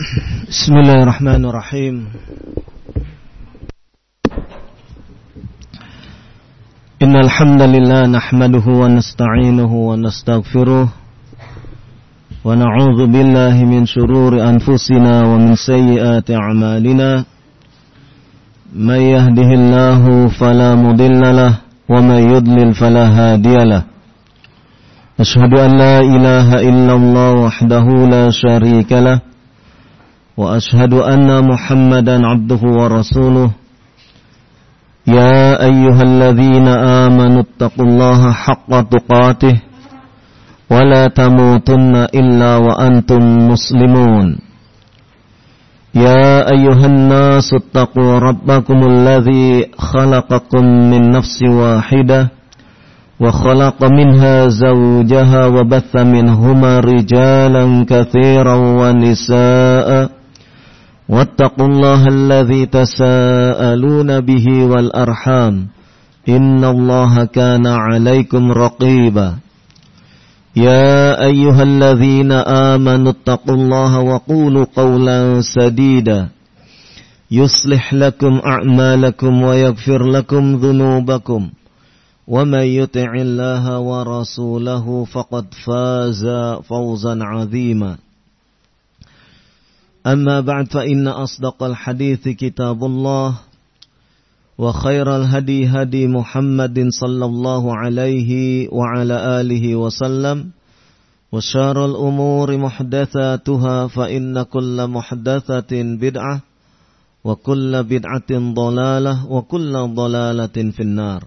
Bismillahirrahmanirrahim. Innal hamdalillah nahmaduhu wa nasta'inuhu wa nastaghfiruh wa na'udzu billahi min shururi anfusina wa min sayyiati a'malina. May yahdihillahu fala mudilla lahu wa may yudlil fala hadiyalah. Ashhadu an la ilaha illallah wahdahu la syarika lah wa ashhadu anna Muhammadan abduhu wa rasuluh. Ya ayyuhalladzina amanu taqullaha haqqa tuqatih wa la tamutunna illa wa antum muslimun. Ya ayyuhan nasu taqu rabbakumul ladzi khalaqakum min nafsin wahidah wa khalaqa minha zawjaha wa batha minhuma rijalan katsiran wa nisaa'a wattaqullaha alladzi tasaaluna bihi wal arham innallaha kana 'alaikum raqiba. Ya ayyuhalladzina amanu taqullaha wa qulu qawlan sadida yuslih lakum a'malakum wa yaghfir lakum dhunubakum wa may yuti'illaha wa rasulahu faqad faza fawzan 'azima. Amma ba'd, fa inna asdaqal hadithi kitabullah wa khairal hadi hadi Muhammadin sallallahu alaihi wa ala alihi wa sallam wa syarrul umuri muhdatsatuha fa inna kulla muhdatsatin bid'ah wa kulla bid'atin dhalalah wa kulla dhalalatin finnar.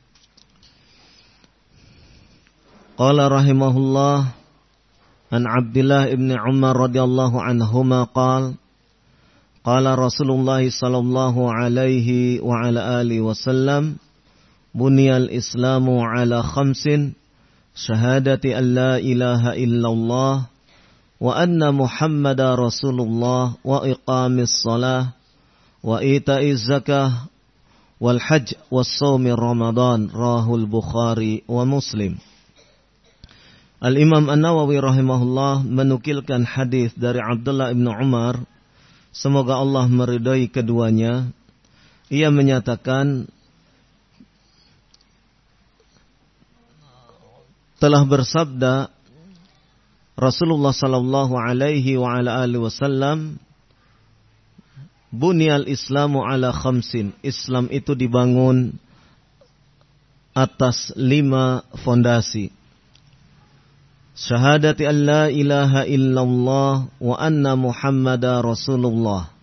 Qala rahimahullah an Abdullah ibn Umar radhiyallahu anhuma qala Rasulullah sallallahu alaihi wa ala alihi wasallam buniyal islamu ala khamsin syahadati an la ilaha illallah wa anna Muhammadar Rasulullah wa iqamis salah wa ita'iz zakah wal hajj was shaumi Ramadan rahul Bukhari wa Muslim. Al-Imam An-Nawawi rahimahullah menukilkan hadis dari Abdullah ibn Umar, semoga Allah meridai keduanya. Ia menyatakan telah bersabda Rasulullah sallallahu alaihi wa ala alihi wasallam, bunyal islamu ala khamsin. Islam itu dibangun atas 5 fondasi. Syahadati an la ilaha illallah wa anna Muhammadar Rasulullah.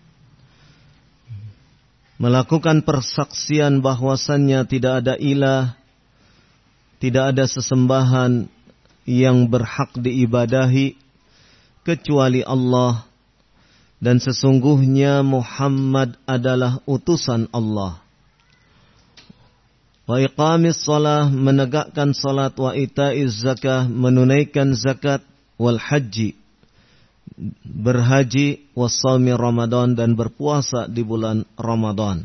Melakukan persaksian bahwasannya tidak ada ilah, tidak ada sesembahan yang berhak diibadahi kecuali Allah, dan sesungguhnya Muhammad adalah utusan Allah. Wa iqamis salah, menegakkan salat, wa ita'iz zakah, menunaikan zakat, wal haji, berhaji, was shaumi Ramadan, dan berpuasa di bulan Ramadan.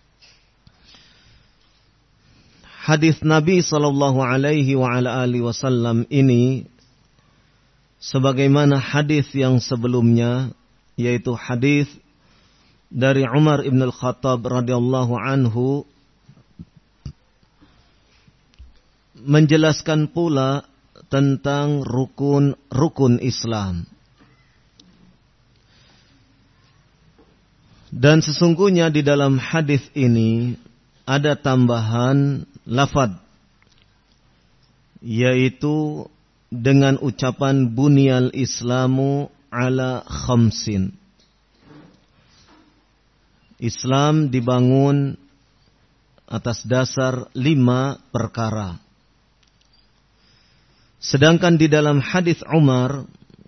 Hadis Nabi sallallahu alaihi wa ala alihi wasallam ini sebagaimana hadis yang sebelumnya, yaitu hadis dari Umar ibn al-Khattab radhiyallahu anhu, menjelaskan pula tentang rukun Islam. Dan sesungguhnya di dalam hadis ini ada tambahan lafaz, yaitu dengan ucapan bunyal islamu ala khamsin. Islam dibangun atas dasar 5 perkara. Sedangkan di dalam hadis Umar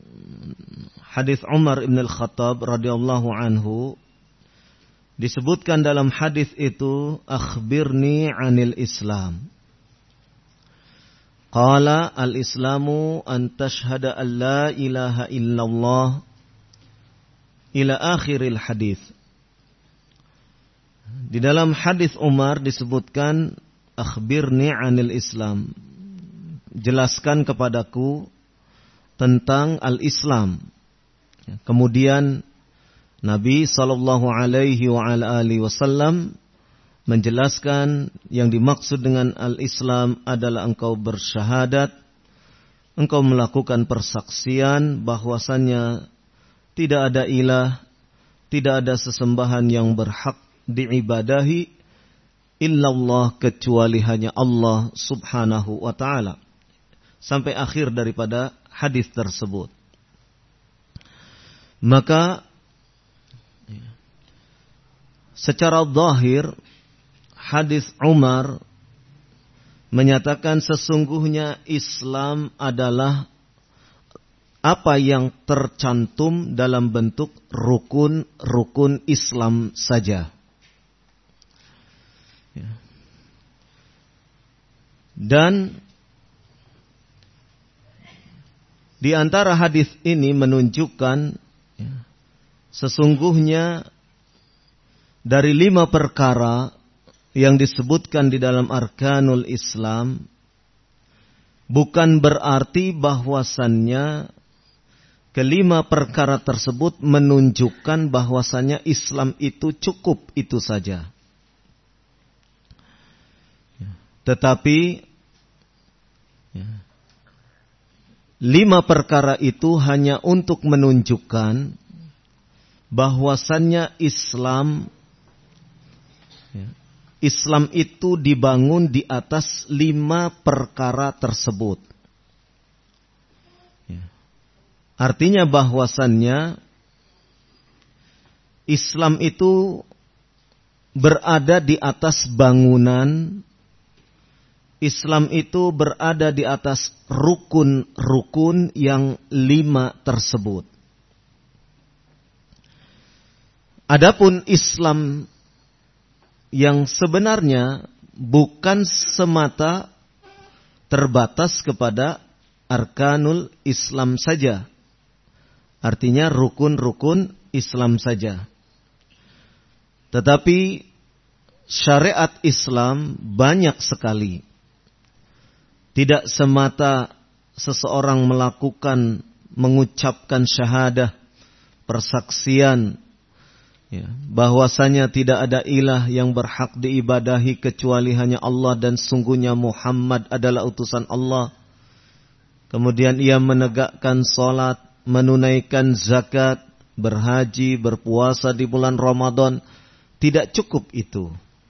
ibn al-Khattab radhiyallahu anhu, disebutkan dalam hadis itu, akhbirni anil Islam. Qala al-islamu an tashhada an la ilaha illallah ila akhiril hadis. Di dalam hadis Umar disebutkan, akhbirni anil Islam, jelaskan kepadaku tentang al-Islam. Kemudian Nabi sallallahu alaihi wa ala alihi wasallam menjelaskan yang dimaksud dengan al-Islam adalah engkau bersyahadat, engkau melakukan persaksian bahwasannya tidak ada ilah, tidak ada sesembahan yang berhak diibadahi illallah kecuali hanya Allah subhanahu wa ta'ala. Sampai akhir daripada hadis tersebut. Maka secara zahir hadis Umar menyatakan sesungguhnya Islam adalah apa yang tercantum dalam bentuk rukun-rukun Islam saja. Dan di antara hadis ini menunjukkan sesungguhnya dari 5 perkara yang disebutkan di dalam arkanul Islam bukan berarti bahwasannya kelima perkara tersebut menunjukkan bahwasannya Islam itu cukup itu saja. Tetapi 5 perkara itu hanya untuk menunjukkan bahwasannya Islam itu dibangun di atas 5 perkara tersebut. Artinya bahwasannya Islam itu berada di atas bangunan, Islam itu berada di atas rukun-rukun yang 5 tersebut. Adapun Islam yang sebenarnya bukan semata terbatas kepada arkanul Islam saja. Artinya rukun-rukun Islam saja. Tetapi syariat Islam banyak sekali. Tidak semata seseorang mengucapkan syahadah, persaksian, bahwasanya tidak ada ilah yang berhak diibadahi kecuali hanya Allah dan sungguhnya Muhammad adalah utusan Allah. Kemudian ia menegakkan salat, menunaikan zakat, berhaji, berpuasa di bulan Ramadan. Tidak cukup itu.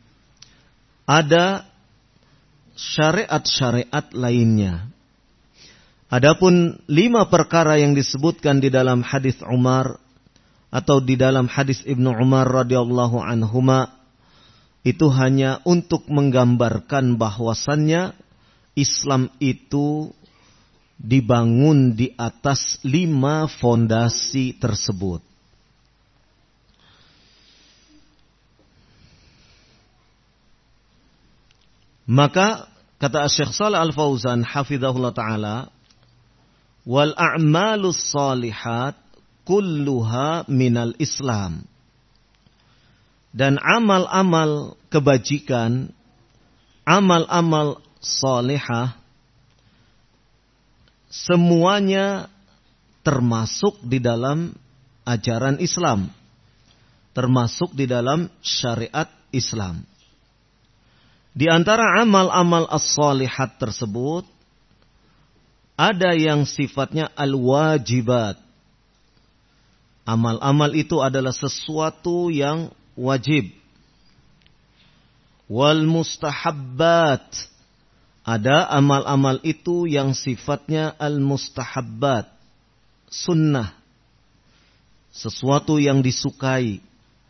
Ada syariat-syariat lainnya. Adapun 5 perkara yang disebutkan di dalam hadis Umar atau di dalam hadis Ibnu Umar radhiyallahu anhuma itu hanya untuk menggambarkan bahwasannya Islam itu dibangun di atas 5 fondasi tersebut. Maka kata Syekh Shalih Al-Fauzan hafizahullah taala, wal a'malus shalihat kulluha minal Islam. Dan amal-amal kebajikan, amal-amal salihah, semuanya termasuk di dalam ajaran Islam, termasuk di dalam syariat Islam. Di antara amal-amal as-salihat tersebut ada yang sifatnya al-wajibat. Amal-amal itu adalah sesuatu yang wajib. Wal mustahabbat. Ada amal-amal itu yang sifatnya al-mustahabbat. Sunnah. Sesuatu yang disukai.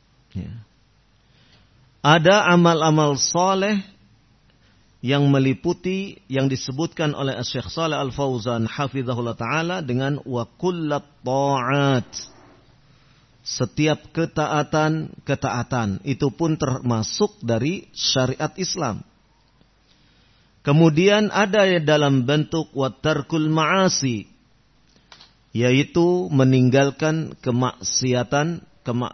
Ada amal-amal soleh yang meliputi yang disebutkan oleh Syekh Shalih Al-Fauzan hafizahullah taala dengan wa kullat ta'at. Setiap ketaatan itu pun termasuk dari syariat Islam. Kemudian ada dalam bentuk wa tarkul ma'asi, yaitu meninggalkan kemaksiatan.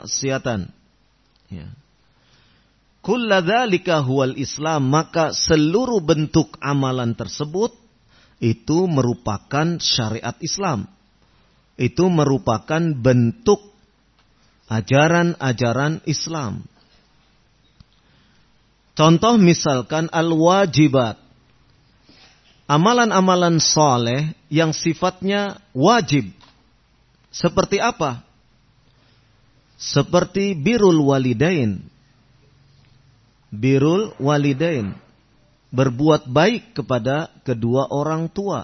Ya. Kulla dzalika huwal Islam, maka seluruh bentuk amalan tersebut itu merupakan syariat Islam. Itu merupakan bentuk ajaran-ajaran Islam. Contoh misalkan al-wajibat, amalan-amalan soleh yang sifatnya wajib. Seperti apa? Seperti birrul walidain. Birrul walidain, berbuat baik kepada kedua orang tua.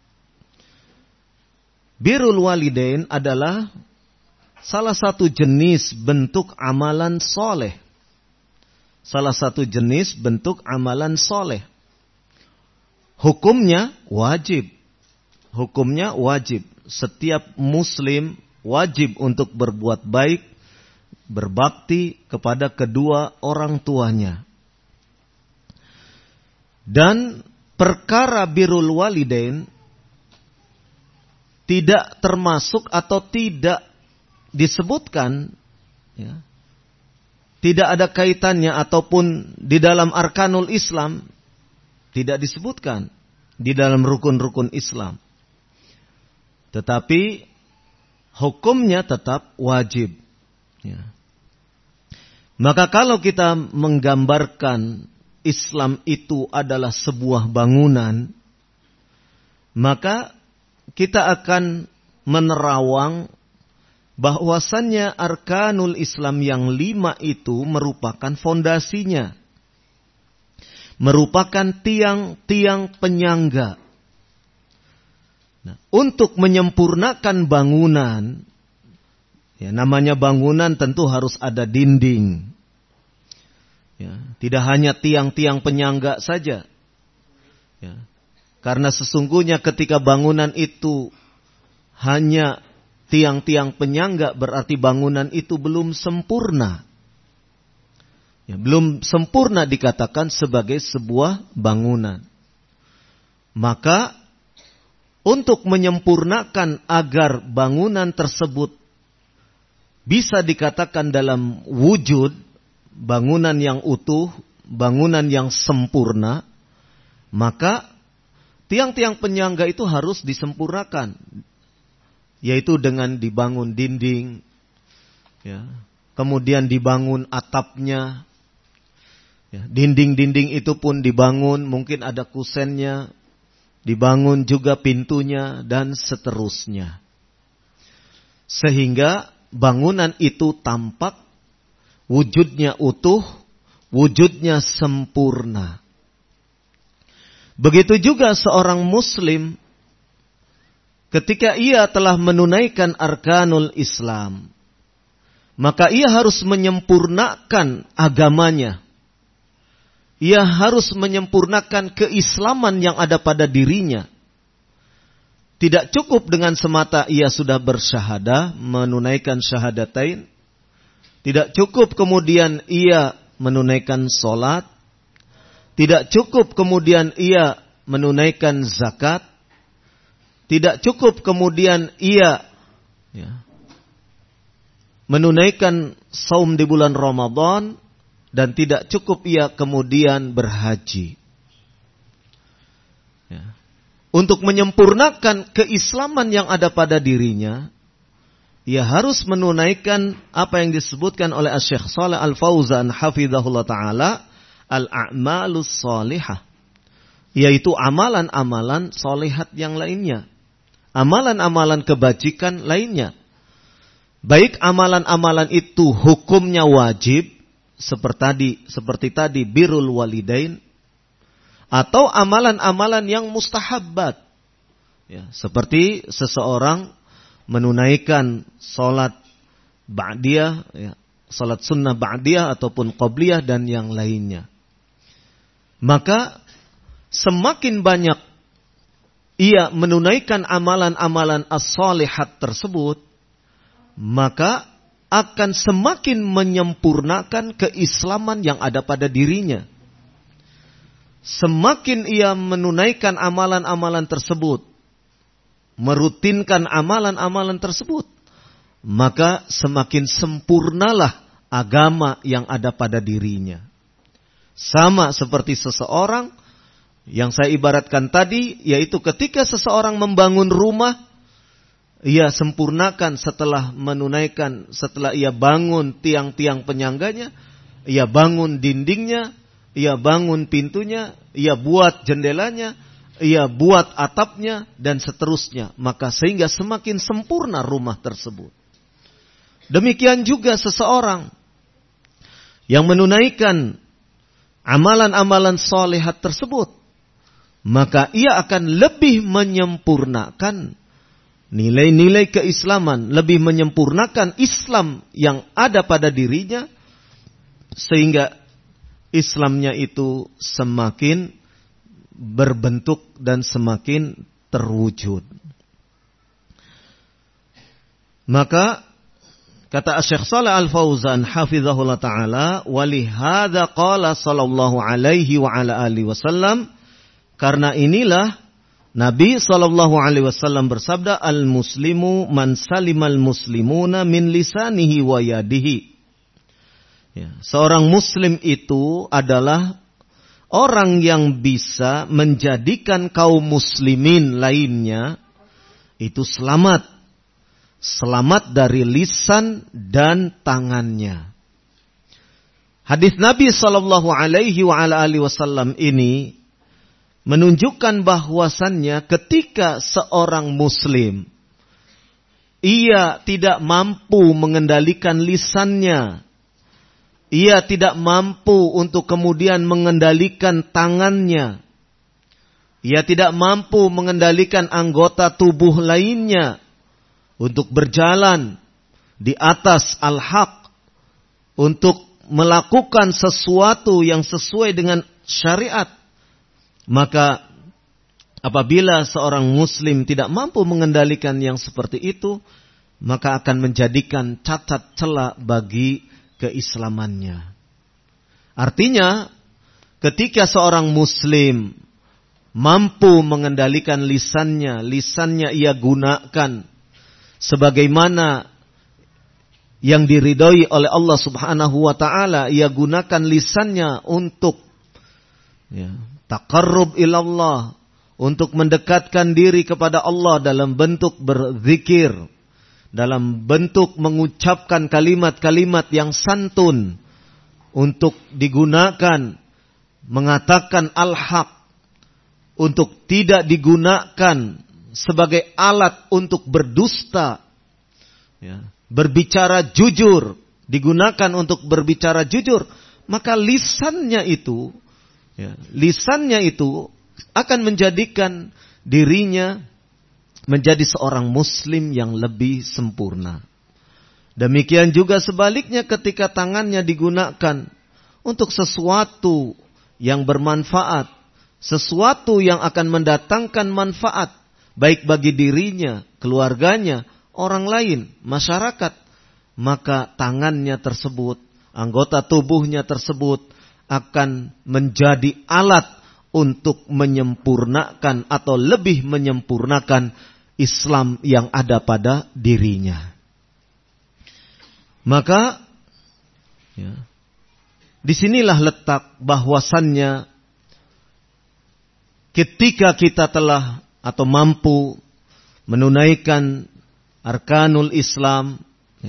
Birrul walidain adalah salah satu jenis bentuk amalan soleh. Salah satu jenis bentuk amalan soleh. Hukumnya wajib. Hukumnya wajib. Setiap muslim wajib untuk berbuat baik, berbakti kepada kedua orang tuanya. Dan perkara birrul walidain tidak termasuk atau tidak disebutkan, ya, tidak ada kaitannya ataupun di dalam arkanul Islam tidak disebutkan di dalam rukun-rukun Islam. Tetapi hukumnya tetap wajib. Ya. Maka kalau kita menggambarkan Islam itu adalah sebuah bangunan, maka kita akan menerawang bahwasannya arkanul Islam yang 5 itu merupakan fondasinya, merupakan tiang-tiang penyangga. Nah, untuk menyempurnakan bangunan, ya, namanya bangunan tentu harus ada dinding. Ya, tidak hanya tiang-tiang penyangga saja. Ya, karena sesungguhnya ketika bangunan itu hanya tiang-tiang penyangga, berarti bangunan itu belum sempurna. Ya, belum sempurna dikatakan sebagai sebuah bangunan. Maka untuk menyempurnakan agar bangunan tersebut bisa dikatakan dalam wujud bangunan yang utuh, bangunan yang sempurna, maka tiang-tiang penyangga itu harus disempurnakan, yaitu dengan dibangun dinding, ya, kemudian dibangun atapnya, ya, dinding-dinding itu pun dibangun, mungkin ada kusennya, dibangun juga pintunya dan seterusnya, sehingga bangunan itu tampak wujudnya utuh, wujudnya sempurna. Begitu juga seorang muslim ketika ia telah menunaikan arkanul Islam, maka ia harus menyempurnakan agamanya. Ia harus menyempurnakan keislaman yang ada pada dirinya. Tidak cukup dengan semata ia sudah bersyahadah, menunaikan syahadatain. Tidak cukup kemudian ia menunaikan sholat. Tidak cukup kemudian ia menunaikan zakat. Tidak cukup kemudian ia, ya, menunaikan saum di bulan Ramadan. Dan tidak cukup ia kemudian berhaji. Ya. Untuk menyempurnakan keislaman yang ada pada dirinya, ia harus menunaikan apa yang disebutkan oleh Syekh Shalih Al-Fauzan hafizahullah ta'ala, al-a'malus shalihah, yaitu amalan-amalan solihat yang lainnya, amalan-amalan kebajikan lainnya. Baik amalan-amalan itu hukumnya wajib, seperti tadi birrul walidain, atau amalan-amalan yang mustahabbat, ya, seperti seseorang menunaikan salat ba'diyah, ya, salat sunnah ba'diyah ataupun qabliyah dan yang lainnya. Maka semakin banyak ia menunaikan amalan-amalan as-salihat tersebut, maka akan semakin menyempurnakan keislaman yang ada pada dirinya. Semakin ia menunaikan amalan-amalan tersebut, merutinkan amalan-amalan tersebut, maka semakin sempurnalah agama yang ada pada dirinya. Sama seperti seseorang yang saya ibaratkan tadi, yaitu ketika seseorang membangun rumah, ia sempurnakan setelah ia bangun tiang-tiang penyangganya, ia bangun dindingnya, ia bangun pintunya, ia buat jendelanya, ia buat atapnya, dan seterusnya. Maka sehingga semakin sempurna rumah tersebut. Demikian juga seseorang yang menunaikan amalan-amalan shalihat tersebut, maka ia akan lebih menyempurnakan nilai-nilai keislaman, lebih menyempurnakan Islam yang ada pada dirinya, sehingga Islamnya itu semakin berbentuk dan semakin terwujud. Maka kata Syekh Shalih Al-Fauzan hafizahullah taala, walihada qala sallallahu alaihi wa ala alihi wasallam, karena inilah Nabi sallallahu alaihi wasallam bersabda, al-muslimu man salimal muslimuna min lisanihi wa yadihi. Ya, seorang muslim itu adalah orang yang bisa menjadikan kaum muslimin lainnya itu selamat dari lisan dan tangannya. Hadis Nabi sallallahu alaihi wa ala alihi wasallam ini menunjukkan bahwasannya ketika seorang muslim ia tidak mampu mengendalikan lisannya, ia tidak mampu untuk kemudian mengendalikan tangannya, ia tidak mampu mengendalikan anggota tubuh lainnya untuk berjalan di atas al-haq, untuk melakukan sesuatu yang sesuai dengan syariat. Maka apabila seorang muslim tidak mampu mengendalikan yang seperti itu, maka akan menjadikan cacat celah bagi keislamannya. Artinya, ketika seorang muslim mampu mengendalikan lisannya ia gunakan sebagaimana yang diridhoi oleh Allah Subhanahu wa taala, ia gunakan lisannya untuk taqarrub ilallah, untuk mendekatkan diri kepada Allah dalam bentuk berzikir, dalam bentuk mengucapkan kalimat-kalimat yang santun, untuk digunakan mengatakan al-haq, untuk tidak digunakan sebagai alat untuk berdusta, berbicara jujur, digunakan untuk berbicara jujur, maka lisannya itu akan menjadikan dirinya menjadi seorang muslim yang lebih sempurna. Demikian juga sebaliknya ketika tangannya digunakan untuk sesuatu yang bermanfaat, sesuatu yang akan mendatangkan manfaat, baik bagi dirinya, keluarganya, orang lain, masyarakat, maka tangannya tersebut, anggota tubuhnya tersebut akan menjadi alat untuk menyempurnakan atau lebih menyempurnakan Islam yang ada pada dirinya. Maka disinilah letak bahwasannya ketika kita telah atau mampu menunaikan arkanul Islam,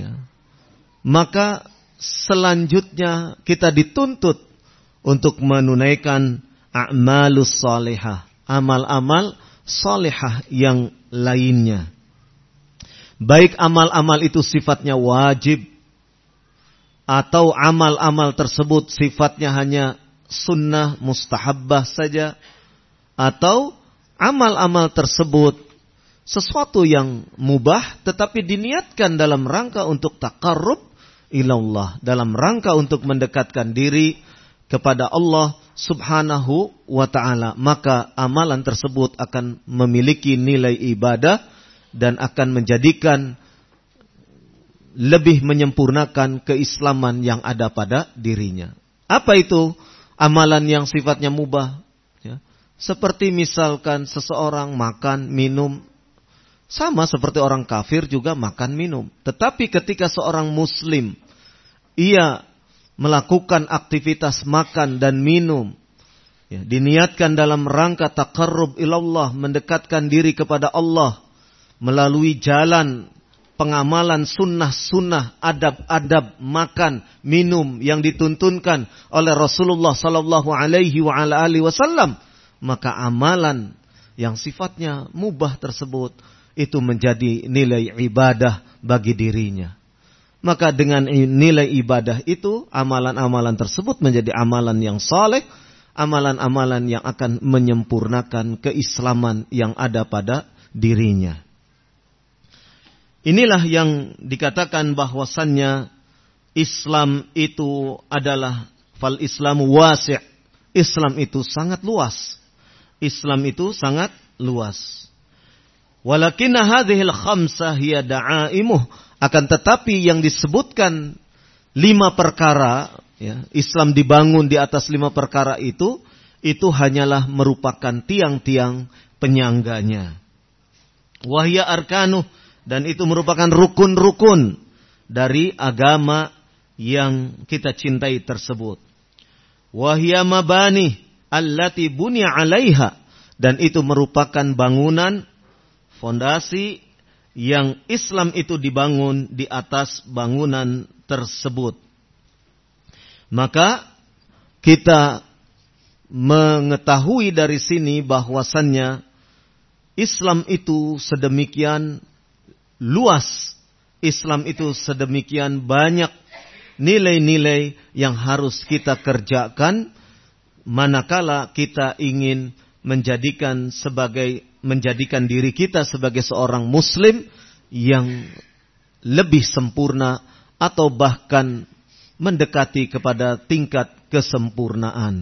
maka selanjutnya kita dituntut untuk menunaikan a'malus salihah, amal-amal salihah yang lainnya. Baik amal-amal itu sifatnya wajib, atau amal-amal tersebut sifatnya hanya sunnah mustahabbah saja, atau amal-amal tersebut sesuatu yang mubah tetapi diniatkan dalam rangka untuk taqarrub ilallah, dalam rangka untuk mendekatkan diri kepada Allah Subhanahu wa ta'ala, maka amalan tersebut akan memiliki nilai ibadah dan akan menjadikan lebih menyempurnakan keislaman yang ada pada dirinya. Apa itu amalan yang sifatnya mubah? Seperti misalkan seseorang makan, minum, sama seperti orang kafir juga makan, minum. Tetapi ketika seorang muslim ia melakukan aktivitas makan dan minum, diniatkan dalam rangka taqarrub ilallah, mendekatkan diri kepada Allah, melalui jalan pengamalan sunnah-sunnah, adab-adab makan, minum yang dituntunkan oleh Rasulullah sallallahu alaihi wasallam, maka amalan yang sifatnya mubah tersebut itu menjadi nilai ibadah bagi dirinya. Maka dengan nilai ibadah itu, amalan-amalan tersebut menjadi amalan yang saleh, amalan-amalan yang akan menyempurnakan keislaman yang ada pada dirinya. Inilah yang dikatakan bahwasannya Islam itu adalah fal Islamu wasi'. Islam itu sangat luas. Islam itu sangat luas. Walakinna hadhil khamsah hiya da'aimuh. Akan tetapi yang disebutkan 5 perkara, ya, Islam dibangun di atas 5 perkara itu hanyalah merupakan tiang-tiang penyangganya. Wahya arkanuh, dan itu merupakan rukun-rukun dari agama yang kita cintai tersebut. Wahya mabani allati bunya 'alaiha, dan itu merupakan bangunan, fondasi yang Islam itu dibangun di atas bangunan tersebut. Maka kita mengetahui dari sini bahwasannya Islam itu sedemikian luas, Islam itu sedemikian banyak nilai-nilai yang harus kita kerjakan manakala kita ingin menjadikan diri kita sebagai seorang muslim yang lebih sempurna atau bahkan mendekati kepada tingkat kesempurnaan.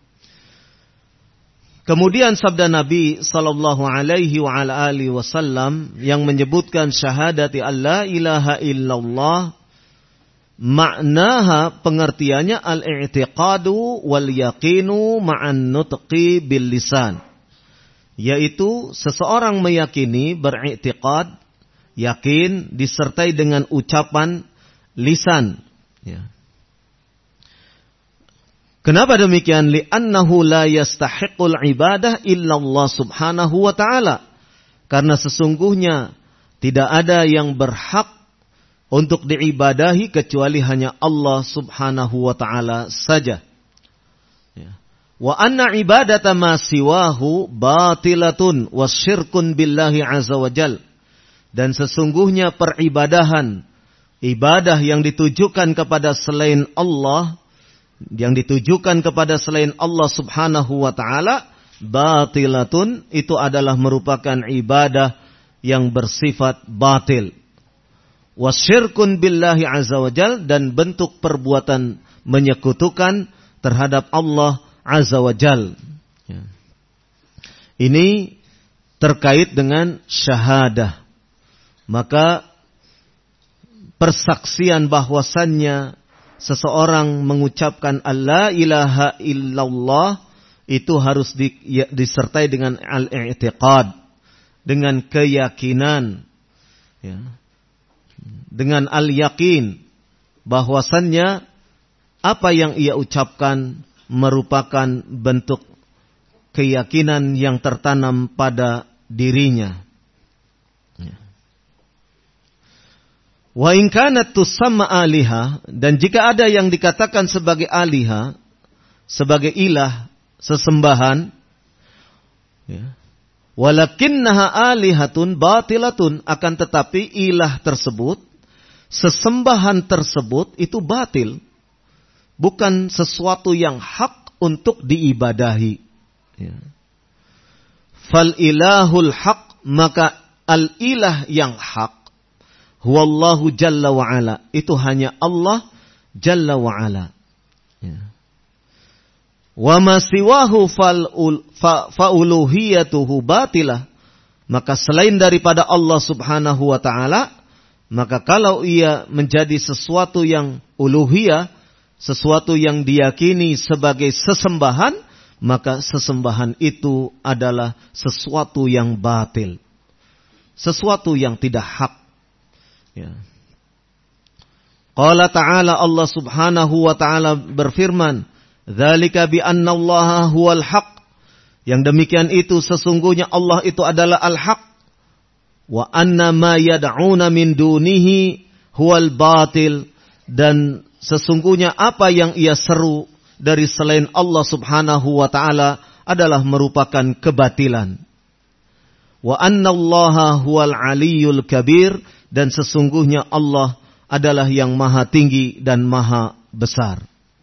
Kemudian sabda Nabi sallallahu alaihi wasallam yang menyebutkan syahadati alla ilaha illallah, maknaha pengertiannya al-i'tiqadu wal yaqinu ma'an nutqi bil lisan, yaitu seseorang meyakini, beriktikad, yakin disertai dengan ucapan lisan, ya. Kenapa demikian? Li'annahu la yastahiqul ibadah illallah subhanahu wa ta'ala. Karena sesungguhnya tidak ada yang berhak untuk diibadahi kecuali hanya Allah subhanahu wa ta'ala saja. Wa anna ibadata ma siwahu batilatun wa syirkun billahi azza wa jal. Dan sesungguhnya peribadahan, ibadah yang ditujukan kepada selain Allah, yang ditujukan kepada selain Allah subhanahu wa ta'ala, batilatun, itu adalah merupakan ibadah yang bersifat batil. Wasyirkun billahi azza wa jal, dan bentuk perbuatan menyekutukan terhadap Allah azza wa jal. Ini terkait dengan syahadah. Maka persaksian bahwasannya seseorang mengucapkan alla ilaha illallah itu harus disertai dengan al-i'tiqad, dengan keyakinan, ya, dengan al-yaqin, bahwasannya apa yang ia ucapkan merupakan bentuk keyakinan yang tertanam pada dirinya. Wa in kanat tusamma aliha, dan jika ada yang dikatakan sebagai aliha, sebagai ilah, sesembahan, ya, walakinnaha alihatun batilatun, akan tetapi ilah tersebut, sesembahan tersebut itu batil, bukan sesuatu yang hak untuk diibadahi. Ya. Fal ilahul haq, maka al ilah yang hak, huwallahu jalla wa ala, itu hanya Allah jalla wa ala. Ya. Wa ma siwahu fa'uluhiyatuhu batilah, maka selain daripada Allah subhanahu wa ta'ala, maka kalau ia menjadi sesuatu yang uluhiyah, sesuatu yang diyakini sebagai sesembahan, maka sesembahan itu adalah sesuatu yang batil, sesuatu yang tidak hak. Ya. Qala ta'ala, Allah subhanahu wa ta'ala berfirman, dzalika bi anna Allaha huwal haq, yang demikian itu sesungguhnya Allah itu adalah al-haq. wa anna ma yad'una min dunihi huwal batil, dan sesungguhnya apa yang ia seru dari selain Allah Subhanahu wa taala adalah merupakan kebatilan. Wa anna Allaha huwal aliyyul kabir, dan sesungguhnya Allah adalah yang maha tinggi dan maha besar.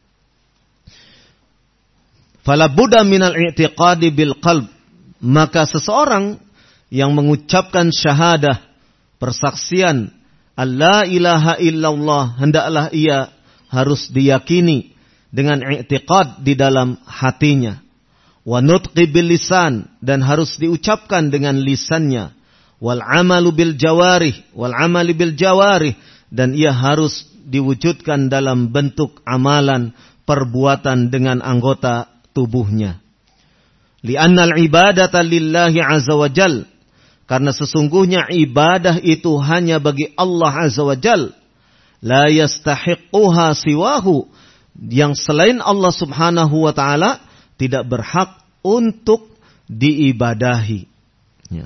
Fala budda minal i'tiqadi bil qalb, maka seseorang yang mengucapkan syahadah, persaksian Allah ilaha illallah, hendaklah ia harus diyakini dengan i'tiqad di dalam hatinya. Wa nutqi bil lisan, dan harus diucapkan dengan lisannya. Wal amalu bil jawarih, wal amali bil jawarih, dan ia harus diwujudkan dalam bentuk amalan, perbuatan dengan anggota tubuhnya. Li'annal ibadata lillahi azza wa jal, karena sesungguhnya ibadah itu hanya bagi Allah azza wa jal. La yastahiquha siwahu, yang selain Allah subhanahu wa ta'ala tidak berhak untuk diibadahi. Ya.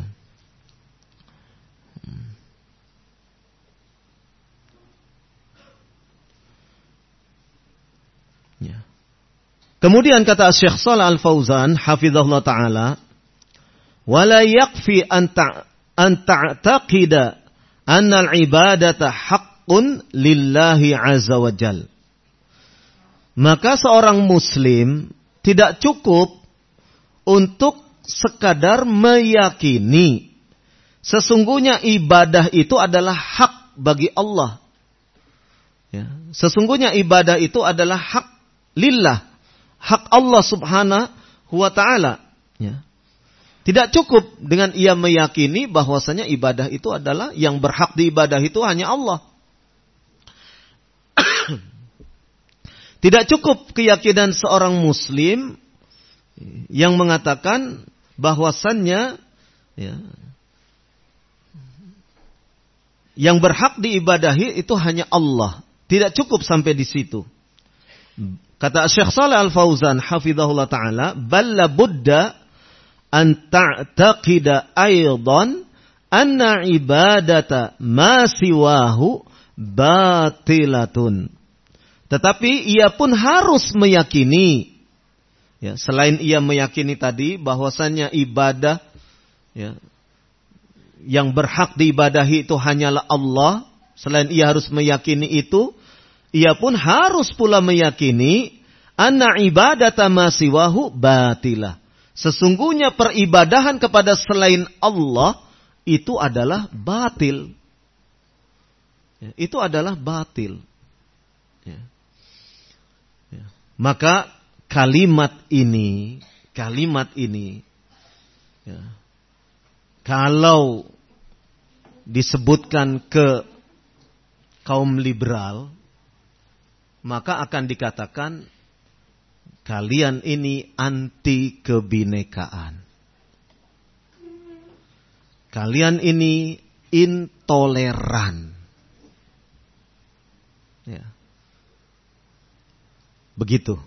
Ya. Kemudian kata Syekh Shalih Al-Fauzan hafizahullah ta'ala, wala yakfi an ta'taqida anna al-ibadata haqqun lillahi azza wa jal. Maka seorang muslim tidak cukup untuk sekadar meyakini sesungguhnya ibadah itu adalah hak bagi Allah. Ya. Sesungguhnya ibadah itu adalah hak lillah, hak Allah subhanahu wa ta'ala. Ya. Tidak cukup dengan ia meyakini bahwasanya ibadah itu adalah, yang berhak diibadah itu hanya Allah. Tidak cukup keyakinan seorang muslim yang mengatakan bahwasannya ya, yang berhak diibadahi itu hanya Allah. Tidak cukup sampai di situ. Kata Syekh Shalih Al-Fauzan hafizahullah ta'ala, bal la budda an ta'taqida aidan anna ibadata ma siwahu batilatun. Tetapi ia pun harus meyakini, ya, selain ia meyakini tadi bahwasannya ibadah ya, yang berhak diibadahi itu hanyalah Allah, selain ia harus meyakini itu, ia pun harus pula meyakini anna ibadata ma siwahu batilah. Sesungguhnya peribadahan kepada selain Allah itu adalah batil. Ya, itu adalah batil. Ya. Ya. Maka kalimat ini ya, kalau disebutkan ke kaum liberal, maka akan dikatakan kalian ini anti kebinekaan. Kalian ini intoleran. Ya. Begitu.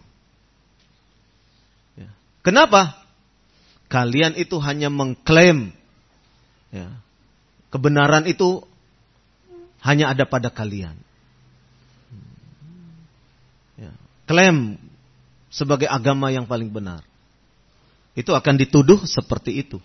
Ya. Kenapa? Kalian itu hanya mengklaim ya, kebenaran itu hanya ada pada kalian. Ya. Klaim sebagai agama yang paling benar. Itu akan dituduh seperti itu.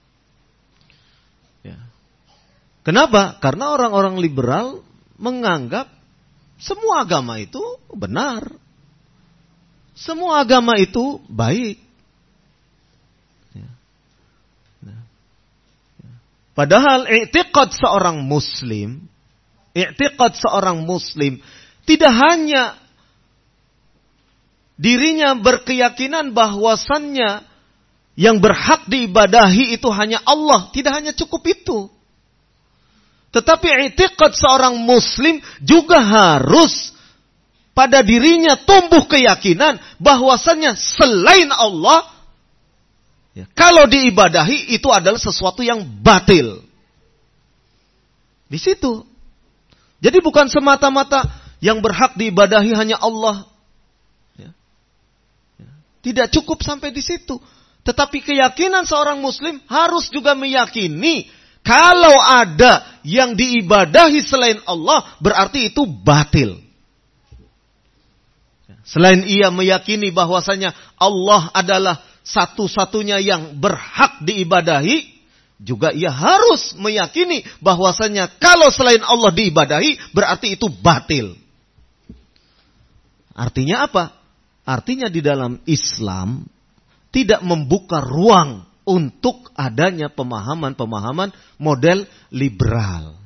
Ya. Kenapa? Karena orang-orang liberal menganggap semua agama itu benar. Semua agama itu baik. Ya. Nah. Ya. Padahal i'tiqad seorang muslim tidak hanya dirinya berkeyakinan bahwasannya yang berhak diibadahi itu hanya Allah. Tidak hanya cukup itu. Tetapi i'tiqad seorang muslim juga harus pada dirinya tumbuh keyakinan bahwasannya selain Allah, ya, kalau diibadahi itu adalah sesuatu yang batil. Di situ. Jadi bukan semata-mata yang berhak diibadahi hanya Allah. Ya. Ya. Tidak cukup sampai di situ. Tetapi keyakinan seorang muslim harus juga meyakini Kalau ada yang diibadahi selain Allah, berarti itu batil. Selain ia meyakini bahwasanya Allah adalah satu-satunya yang berhak diibadahi, juga ia harus meyakini bahwasanya kalau selain Allah diibadahi, berarti itu batil. Artinya apa? Artinya di dalam Islam tidak membuka ruang untuk adanya pemahaman-pemahaman model liberal.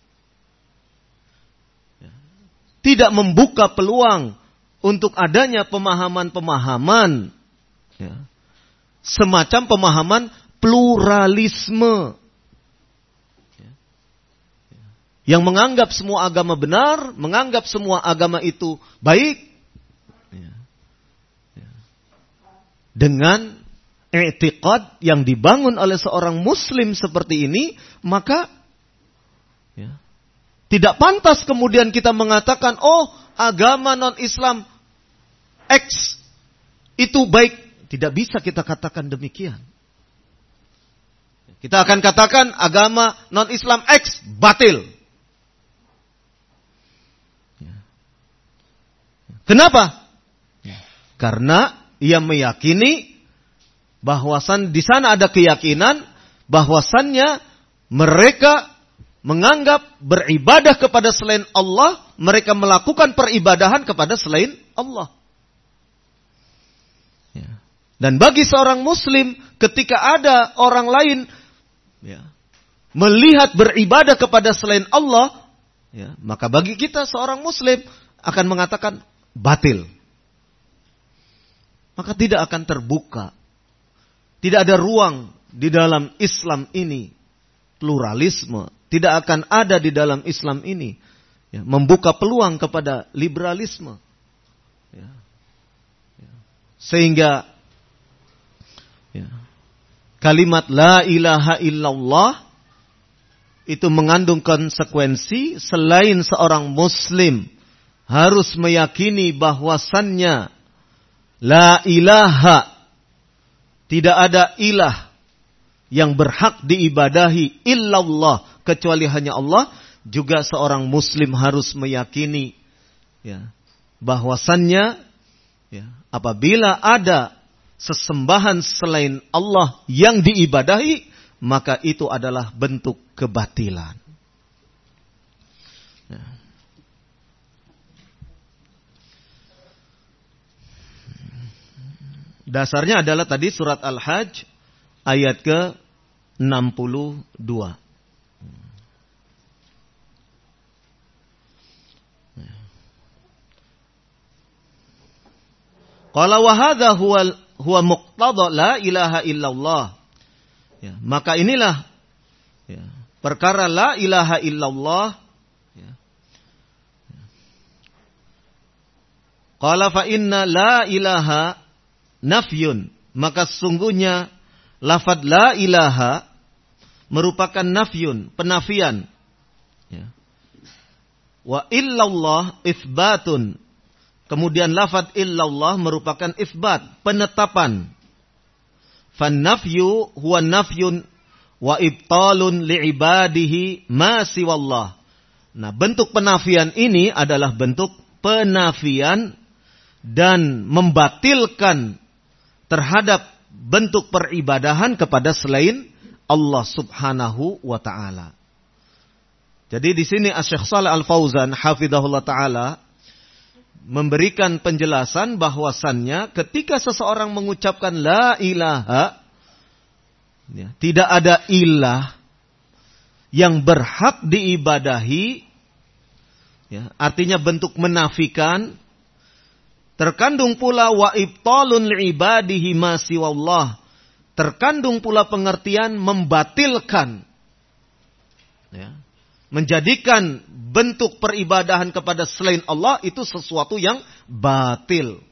Tidak membuka peluang untuk adanya pemahaman-pemahaman semacam pemahaman pluralisme yang menganggap semua agama benar, menganggap semua agama itu baik, dengan i'tiqad yang dibangun oleh seorang muslim seperti ini, maka tidak pantas kemudian kita mengatakan, oh agama non-Islam X itu baik. Tidak bisa kita katakan demikian. Kita akan katakan agama non-Islam X batil. Kenapa? Karena ia meyakini bahwasan di sana ada keyakinan bahwasannya mereka menganggap beribadah kepada selain Allah, mereka melakukan peribadahan kepada selain Allah. Dan bagi seorang muslim, ketika ada orang lain melihat beribadah kepada selain Allah, maka bagi kita seorang muslim akan mengatakan batil. Maka tidak akan terbuka. Tidak ada ruang di dalam Islam ini pluralisme. Tidak akan ada di dalam Islam ini membuka peluang kepada liberalisme. Sehingga kalimat la ilaha illallah itu mengandung konsekuensi selain seorang muslim harus meyakini bahwasannya la ilaha, tidak ada ilah yang berhak diibadahi illallah kecuali hanya Allah. Juga seorang muslim harus meyakini bahwasannya apabila ada sesembahan selain Allah yang diibadahi, maka itu adalah bentuk kebatilan. Dasarnya adalah tadi surat Al-Hajj ayat ke-62. Qala wa hadza huwa muqtada la ilaha illallah. Maka inilah perkara la ilaha illallah. Qala fa inna la ilaha nafyun, maka sesungguhnya lafaz la ilaha merupakan nafyun, penafian. Wa illallah itsbatun, kemudian lafaz illallah merupakan itsbat, penetapan. Fan nafyu huwa nafyun wa ibtalun li'ibadihi ma siwallah. Nah, bentuk penafian ini adalah bentuk penafian dan membatilkan terhadap bentuk peribadahan kepada selain Allah Subhanahu wa taala. Jadi di sini Asy-Syaikh Shalih Al-Fauzan hafizahullah taala memberikan penjelasan bahwasannya ketika seseorang mengucapkan la ilaha, tidak ada ilah yang berhak diibadahi, artinya bentuk menafikan. Terkandung pula wa ibtalun li'ibadihi ma siwallah. Terkandung pula pengertian membatilkan. Menjadikan bentuk peribadahan kepada selain Allah itu sesuatu yang batil.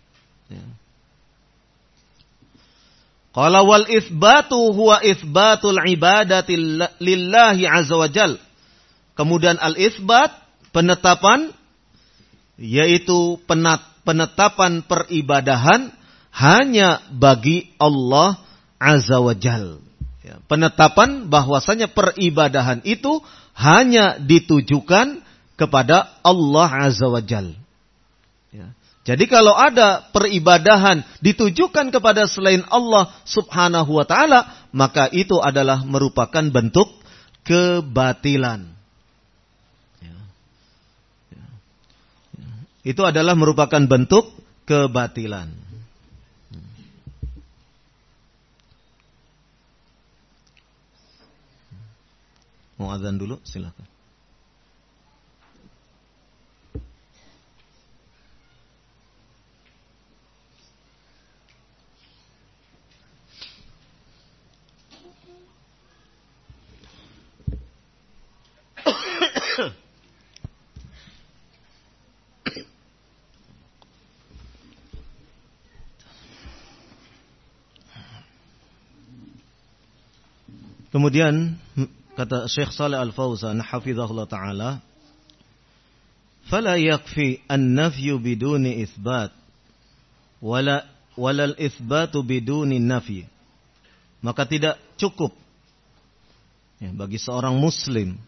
Qala wal itsbatu huwa itsbatul ibadati lillahi azza wajal. Kemudian al-itsbat, penetapan, yaitu penetapan peribadahan hanya bagi Allah Azza wa Jal. Ya, penetapan bahwasanya peribadahan itu hanya ditujukan kepada Allah Azza wa Jalla. Ya. Jadi kalau ada peribadahan ditujukan kepada selain Allah Subhanahu wa taala, maka itu adalah merupakan bentuk kebatilan. Ya. Ya. Ya. Itu adalah merupakan bentuk kebatilan. Mau azan dulu? Silakan. Kemudian kata Syekh Shalih Al-Fauzan hafizahullah taala, "Fala yakfi an-nafyu biduni itsbat wala al-itsbatu biduni nafyi." Maka tidak cukup ya, bagi seorang muslim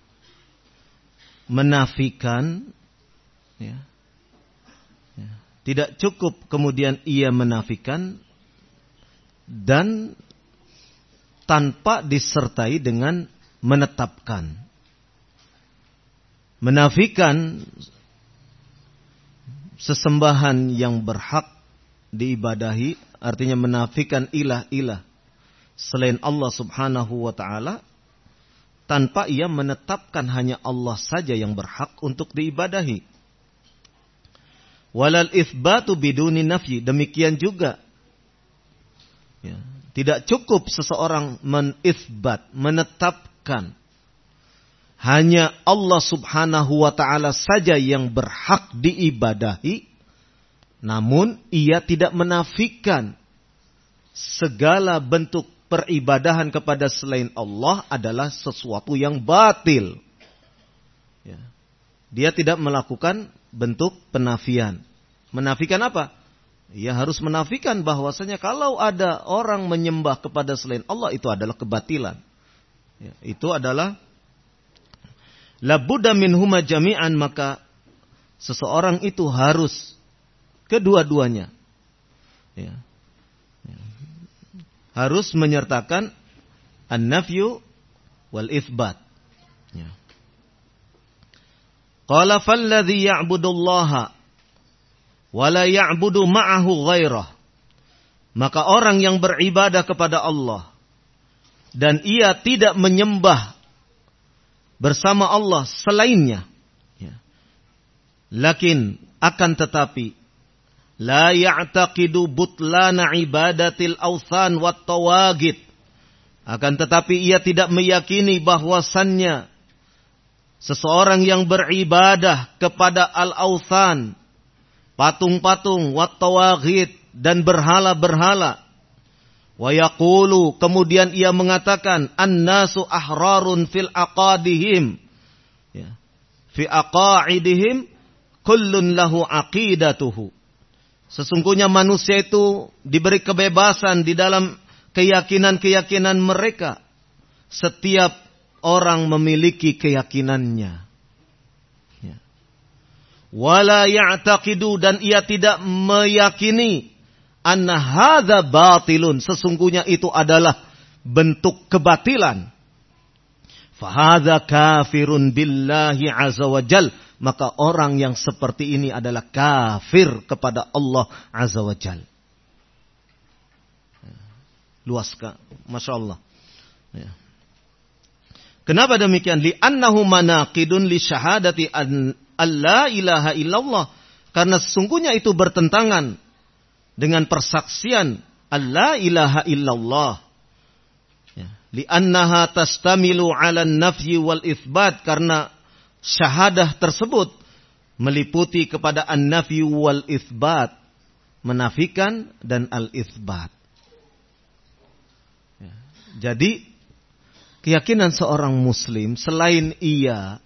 menafikan ya, ya, tidak cukup kemudian ia menafikan dan tanpa disertai dengan menetapkan. Menafikan sesembahan yang berhak diibadahi, artinya menafikan ilah-ilah selain Allah Subhanahu wa taala, tanpa ia menetapkan hanya Allah saja yang berhak untuk diibadahi. Walal itsbatu biduni nafyi, demikian juga ya, tidak cukup seseorang menitsbat, menetapkan hanya Allah Subhanahu wa taala saja yang berhak diibadahi, namun ia tidak menafikan segala bentuk peribadahan kepada selain Allah adalah sesuatu yang batil. Ya. Dia tidak melakukan bentuk penafian. Menafikan apa? Ia harus menafikan bahwasanya kalau ada orang menyembah kepada selain Allah itu adalah kebatilan. Ya, itu adalah labudda minhuma jami'an, maka seseorang itu harus kedua-duanya. Ya. Ya. Harus menyertakan an-nafyu wal itsbat. Ya. Qala falladhi ya'budullaha wala ya'budu ma'ahu ghairah. Maka orang yang beribadah kepada Allah dan ia tidak menyembah bersama Allah selainnya, ya. Lakin akan tetapi la ya'taqidu butlana ibadatil awthan wat tawagid. Akan tetapi ia tidak meyakini bahwasannya seseorang yang beribadah kepada al-awthan, patung-patung, wat-tawaghid, dan berhala-berhala. Wa yaqulu, kemudian ia mengatakan, an-nasu ahrarun fil aqadihim. Ya. Fi aqaidihim kullun lahu aqidatuhu. Sesungguhnya manusia itu diberi kebebasan di dalam keyakinan-keyakinan mereka. Setiap orang memiliki keyakinannya. Wala ya'taqidu, dan ia tidak meyakini anna hadza batilun, sesungguhnya itu adalah bentuk kebatilan. Fahadza kafirun billahi azza wa jal, maka orang yang seperti ini adalah kafir kepada Allah azza wa jal. Luas kah? Masya Allah. Ya. Kenapa demikian? Li'annahu manaqidun li syahadati Allah ilaha illallah. Karena sesungguhnya itu bertentangan dengan persaksian Allah ilaha illallah. Ya. Li'annaha tastamilu ala nafyi wal itsbat. Karena syahadah tersebut meliputi kepada an-nafyi wal itsbat. Menafikan dan al-itsbat. Ya. Jadi keyakinan seorang muslim selain ia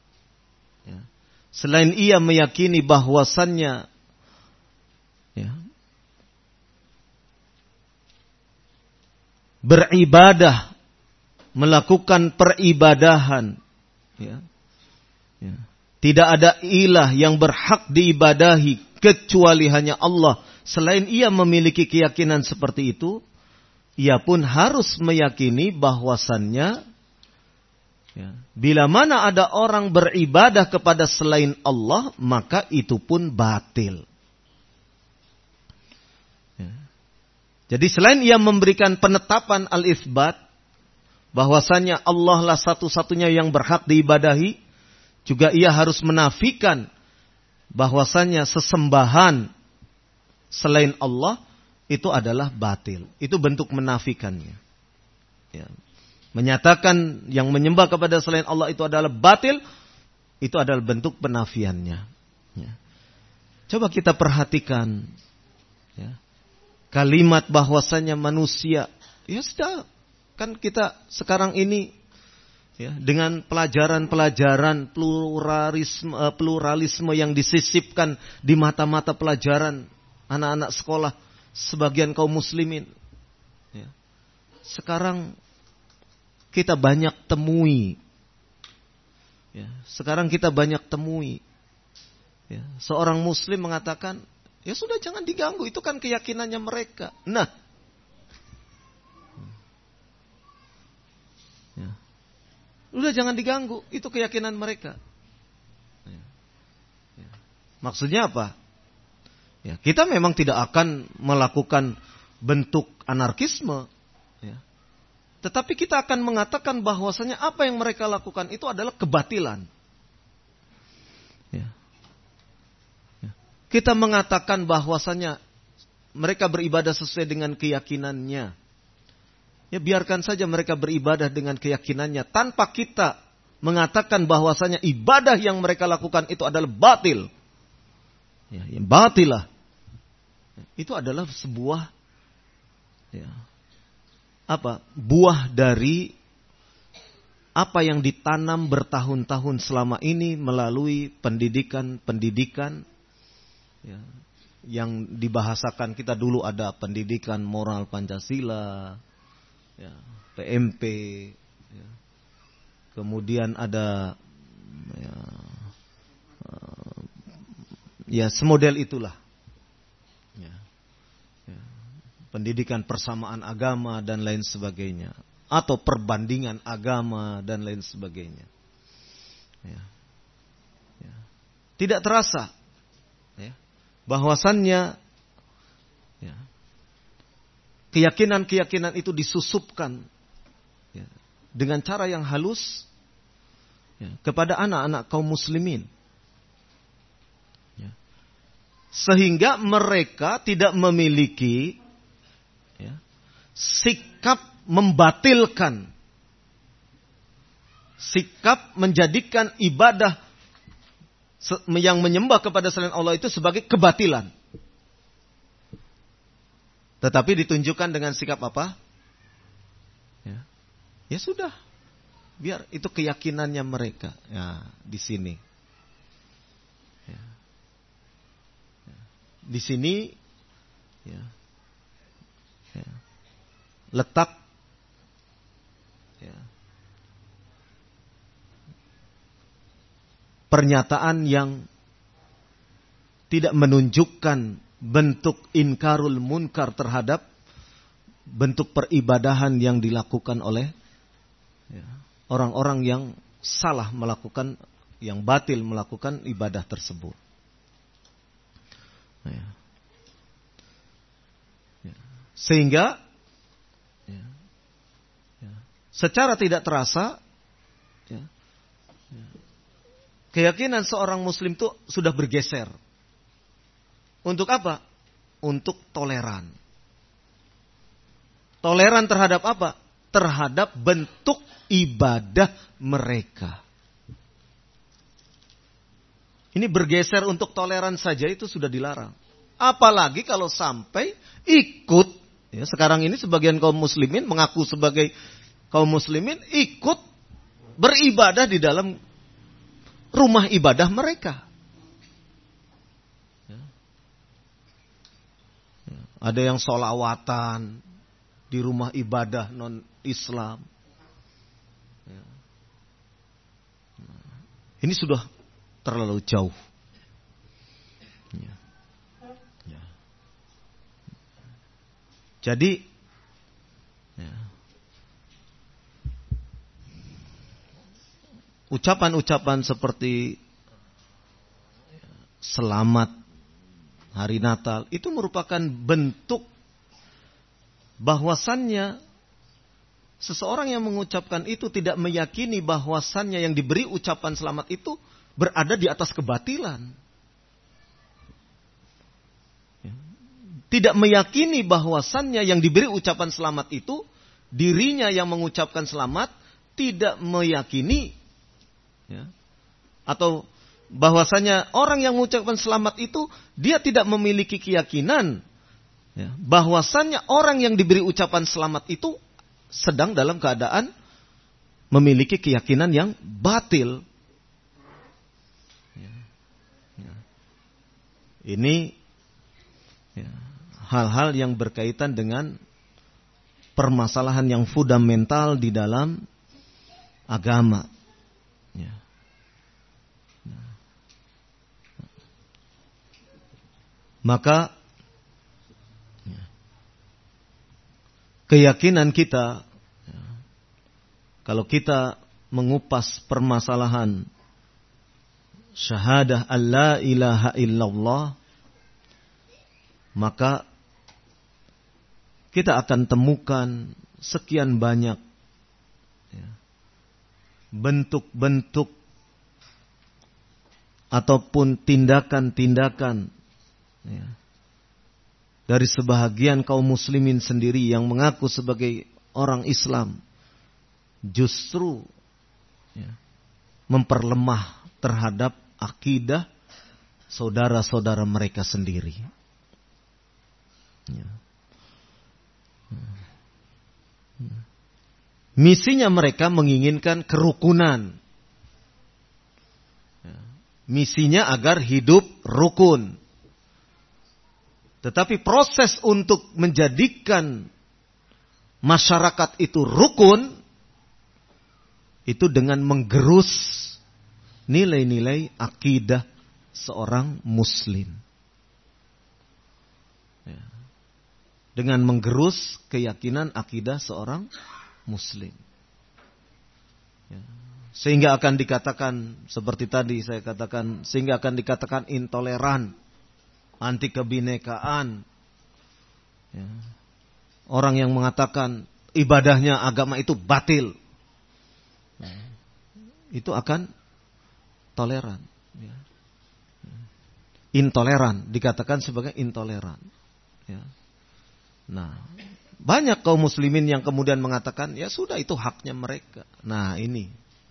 meyakini bahwasannya ya, beribadah melakukan peribadahan, ya. Ya. Tidak ada ilah yang berhak diibadahi kecuali hanya Allah. Selain ia memiliki keyakinan seperti itu, ia pun harus meyakini bahwasannya, ya, bila mana ada orang beribadah kepada selain Allah, maka itu pun batil. Ya. Jadi selain ia memberikan penetapan al-itsbat, bahwasannya Allah lah satu-satunya yang berhak diibadahi, juga ia harus menafikan bahwasannya sesembahan selain Allah itu adalah batil. Itu bentuk menafikannya. Ya. Menyatakan yang menyembah kepada selain Allah itu adalah batil, itu adalah bentuk penafiannya. Ya. Coba kita perhatikan, ya, kalimat bahwasannya manusia, ya sudah, kan kita sekarang ini, ya, dengan pelajaran-pelajaran pluralisme yang disisipkan di mata-mata pelajaran anak-anak sekolah sebagian kaum muslimin, ya, sekarang kita banyak temui, ya, ya, seorang muslim mengatakan, ya sudah jangan diganggu, itu kan keyakinannya mereka. Nah, ya, udah jangan diganggu, itu keyakinan mereka. Ya. Ya. Maksudnya apa? Ya, kita memang tidak akan melakukan bentuk anarkisme, ya. Tetapi kita akan mengatakan bahwasanya apa yang mereka lakukan itu adalah kebatilan. Ya. Ya. Kita mengatakan bahwasanya mereka beribadah sesuai dengan keyakinannya. Ya, biarkan saja mereka beribadah dengan keyakinannya tanpa kita mengatakan bahwasanya ibadah yang mereka lakukan itu adalah batil. Ya, yang batil lah. Itu adalah sebuah, ya, buah dari apa yang ditanam bertahun-tahun selama ini melalui pendidikan, ya, yang dibahasakan. Kita dulu ada pendidikan moral Pancasila, ya, PMP, ya. Kemudian ada, ya semodel itulah. Pendidikan persamaan agama dan lain sebagainya, atau perbandingan agama dan lain sebagainya. Ya. Ya. Tidak terasa, ya, bahwasannya, ya, keyakinan-keyakinan itu disusupkan, ya, dengan cara yang halus, ya, kepada anak-anak kaum muslimin, ya, sehingga mereka tidak memiliki, ya, sikap membatilkan, sikap menjadikan ibadah yang menyembah kepada selain Allah itu sebagai kebatilan. Tetapi ditunjukkan dengan sikap apa? Ya, ya sudah, biar itu keyakinannya mereka. Ya, di sini. Ya. Ya. Di sini, ya, ya, letak, ya, pernyataan yang tidak menunjukkan bentuk inkarul munkar terhadap bentuk peribadahan yang dilakukan oleh, ya, orang-orang yang salah melakukan, yang batil melakukan ibadah tersebut. Ya. Ya. Sehingga, ya, ya, secara tidak terasa, ya, ya, keyakinan seorang muslim itu sudah bergeser. Untuk apa? Untuk toleran. Toleran terhadap apa? Terhadap bentuk ibadah mereka. Ini bergeser untuk toleran saja itu sudah dilarang. Apalagi kalau sampai ikut, ya, sekarang ini sebagian kaum muslimin mengaku sebagai kaum muslimin ikut beribadah di dalam rumah ibadah mereka. Ya. Ya. Ada yang sholawatan di rumah ibadah non-Islam. Ini sudah terlalu jauh. Ya. Ya. Jadi ya, ucapan-ucapan seperti selamat hari Natal itu merupakan bentuk bahwasannya seseorang yang mengucapkan itu tidak meyakini bahwasannya yang diberi ucapan selamat itu berada di atas kebatilan. Tidak meyakini bahwasannya yang diberi ucapan selamat itu, dirinya yang mengucapkan selamat tidak meyakini, ya, atau bahwasanya orang yang mengucapkan selamat itu dia tidak memiliki keyakinan, ya, bahwasannya orang yang diberi ucapan selamat itu sedang dalam keadaan memiliki keyakinan yang batil. Ya, ya. Ini ya, hal-hal yang berkaitan dengan permasalahan yang fundamental di dalam agama. Ya. Maka keyakinan kita, kalau kita mengupas permasalahan syahadah alla ilaha illallah, maka kita akan temukan sekian banyak bentuk-bentuk ataupun tindakan-tindakan dari sebahagian kaum muslimin sendiri yang mengaku sebagai orang Islam, justru memperlemah terhadap akidah saudara-saudara mereka sendiri. Misinya mereka menginginkan kerukunan. Misinya agar hidup rukun. Tetapi proses untuk menjadikan masyarakat itu rukun, itu dengan menggerus nilai-nilai akidah seorang muslim. Dengan menggerus keyakinan akidah seorang muslim. Sehingga akan dikatakan, seperti tadi saya katakan, sehingga akan dikatakan intoleran, anti kebinekaan. Orang yang mengatakan ibadahnya agama itu batil, itu akan toleran. Intoleran, dikatakan sebagai intoleran. Nah, banyak kaum muslimin yang kemudian mengatakan, ya sudah itu haknya mereka. Nah ini,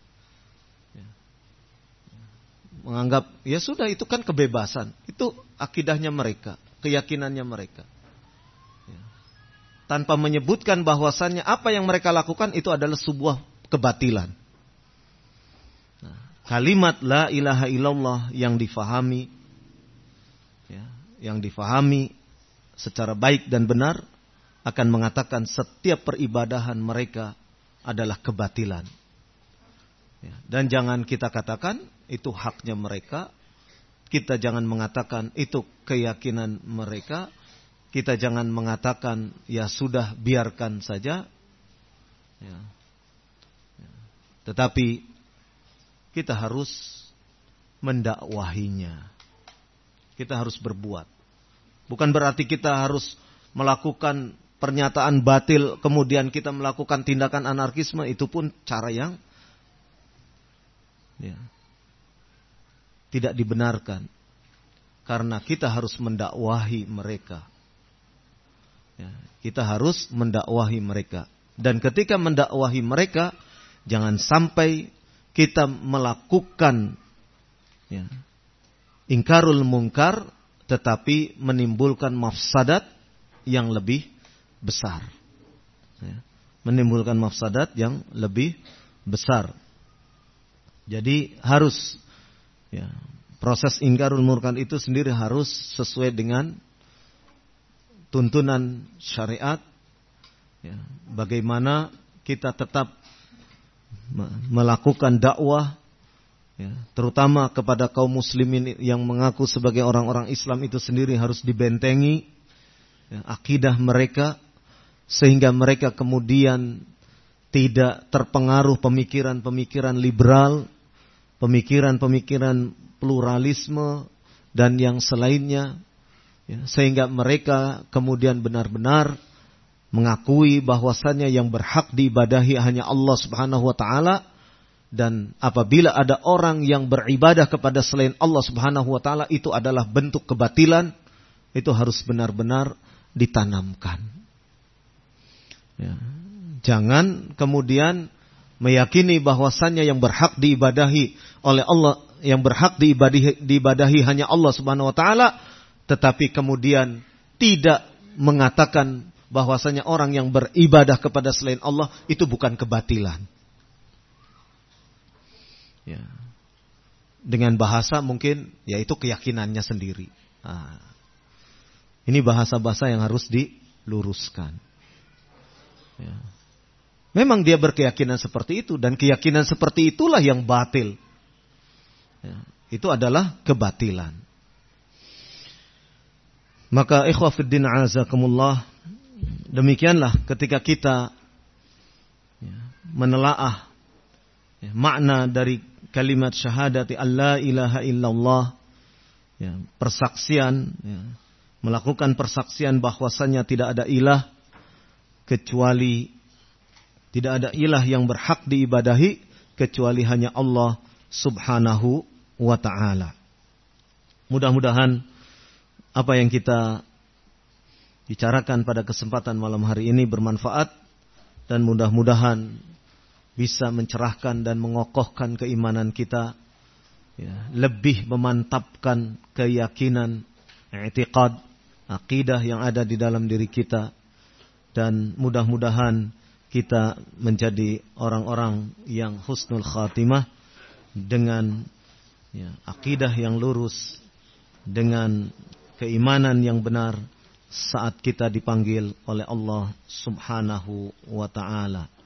menganggap ya sudah itu kan kebebasan, itu akidahnya mereka, keyakinannya mereka, tanpa menyebutkan bahwasannya apa yang mereka lakukan itu adalah sebuah kebatilan. Nah, kalimat la ilaha illallah yang difahami, yang difahami secara baik dan benar akan mengatakan setiap peribadahan mereka adalah kebatilan. Dan jangan kita katakan itu haknya mereka. Kita jangan mengatakan itu keyakinan mereka. Kita jangan mengatakan ya sudah biarkan saja. Tetapi kita harus mendakwahinya. Kita harus berbuat. Bukan berarti kita harus melakukan pernyataan batil kemudian kita melakukan tindakan anarkisme. Itu pun cara yang tidak dibenarkan, karena kita harus mendakwahi mereka. Kita harus mendakwahi mereka, dan ketika mendakwahi mereka jangan sampai kita melakukan ingkarul mungkar tetapi menimbulkan mafsadat yang lebih besar. Menimbulkan mafsadat yang lebih besar. Jadi harus proses ingkarul mungkar itu sendiri harus sesuai dengan tuntunan syariat. Bagaimana kita tetap melakukan dakwah terutama kepada kaum muslimin yang mengaku sebagai orang-orang Islam itu sendiri harus dibentengi akidah mereka, sehingga mereka kemudian tidak terpengaruh pemikiran-pemikiran liberal, pemikiran-pemikiran pluralisme dan yang selainnya, sehingga mereka kemudian benar-benar mengakui bahwasannya yang berhak diibadahi hanya Allah Subhanahu wa taala. Dan apabila ada orang yang beribadah kepada selain Allah Subhanahu wa taala, itu adalah bentuk kebatilan, itu harus benar-benar ditanamkan. Jangan kemudian meyakini bahwasannya yang berhak diibadahi oleh Allah, yang berhak diibadahi hanya Allah Subhanahu wa taala, tetapi kemudian tidak mengatakan bahwasanya orang yang beribadah kepada selain Allah itu bukan kebatilan. Dengan bahasa mungkin yaitu keyakinannya sendiri. Ini bahasa-bahasa yang harus diluruskan. Memang dia berkeyakinan seperti itu, dan keyakinan seperti itulah yang batil. Itu adalah kebatilan. Maka ikhwah fiddin azakumullah, demikianlah ketika kita menelaah makna dari kalimat syahadati alla ilaha illallah, persaksian, melakukan persaksian bahwasanya tidak ada ilah kecuali, tidak ada ilah yang berhak diibadahi kecuali hanya Allah Subhanahu wa ta'ala. Mudah-mudahan apa yang kita bicarakan pada kesempatan malam hari ini bermanfaat, dan mudah-mudahan bisa mencerahkan dan mengokohkan keimanan kita, lebih memantapkan keyakinan, i'tiqad, akidah yang ada di dalam diri kita, dan mudah-mudahan kita menjadi orang-orang yang husnul khatimah dengan akidah yang lurus, dengan keimanan yang benar saat kita dipanggil oleh Allah Subhanahu wa ta'ala.